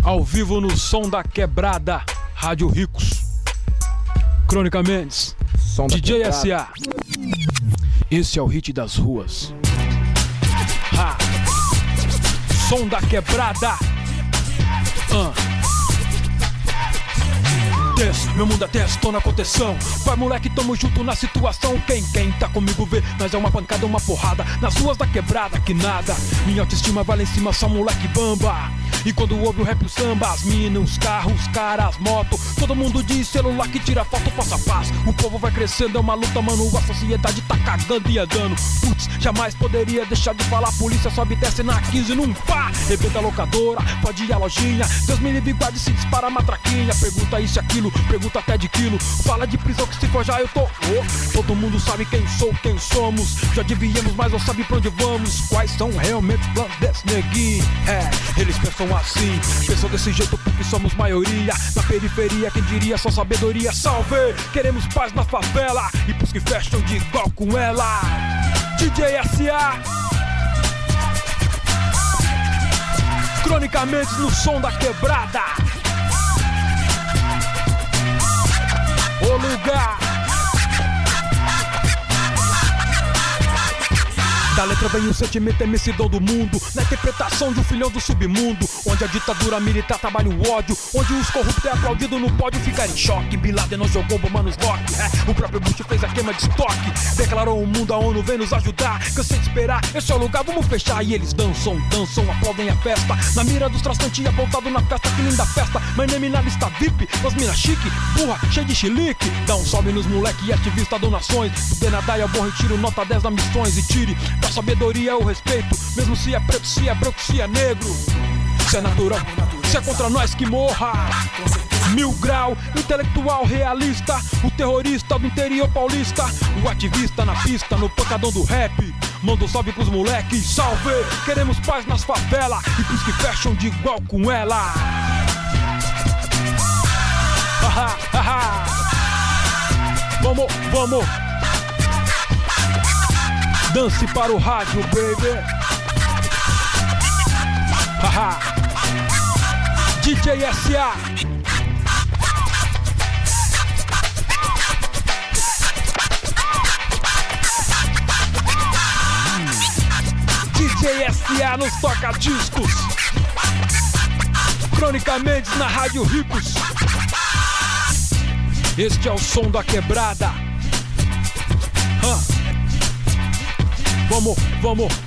Ao vivo no Som da Quebrada, Rádio Ricos, Crônica Mendes, DJ S.A. Esse é o hit das ruas. Ha. Som da Quebrada. Desce, meu mundo é tenso, tô na contenção. Vai moleque, tamo junto na situação. Quem tá comigo vê, nós é uma pancada, uma porrada. Nas ruas da quebrada, que nada. Minha autoestima vai lá em cima, só moleque bamba. E quando ouve o rap, o samba, as minas, os carros, os caras, as motos, todo mundo diz celular que tira foto, passa paz. O povo vai crescendo, é uma luta, mano, a sociedade tá cagando e andando. Putz, jamais poderia deixar de falar, polícia sobe e desce na 15 num pá. Rebenta a locadora, pode ir à lojinha, Deus me livre, guarde se dispara a matraquinha. Pergunta isso e aquilo, pergunta até de quilo. Fala de prisão que se for já eu tô. Todo mundo sabe quem sou, quem somos. Já devíamos, mas não sabe pra onde vamos. Quais são realmente os planos desse neguinho? Eles pensam assim, pensam desse jeito porque somos maioria. Na periferia, quem diria, só sabedoria. Salve, queremos paz na favela e pros que fecham de igual com ela. DJ S.A. Cronicamente no Som da Quebrada. O lugar da letra vem o sentimento emissidão do mundo, na interpretação de um filhão do submundo, onde a ditadura militar trabalha o ódio, onde os corruptos é aplaudido no pódio ficar em choque. Bin Laden não jogou bomba nos rock, o próprio Bush fez a queima de estoque, declarou o mundo, a ONU vem nos ajudar. Cansei de esperar, esse é o lugar, vamos fechar. E eles dançam, aplaudem a festa, na mira dos trastantes apontado na festa, que linda festa. My name na lista VIP, as mina chique, burra, cheia de chilique. Dá um salve nos moleque e ativista donações, poder nadar é o bom retiro, nota 10 da missões. E tire da sabedoria é o respeito, mesmo se é preto, se é branco, se é negro. Se é natural, se é contra nós que morra. 1000 grau, intelectual realista, o terrorista do interior paulista, o ativista na pista, no pancadão do rap. Manda um salve pros moleques, salve! Queremos paz nas favelas e pros que fecham de igual com ela. Vamos! Dance para o rádio, baby. Haha. DJ S.A. DJ S.A. nos toca discos. Crônica Mendes na Rádio Ricos. Este é o Som da Quebrada. Vamos!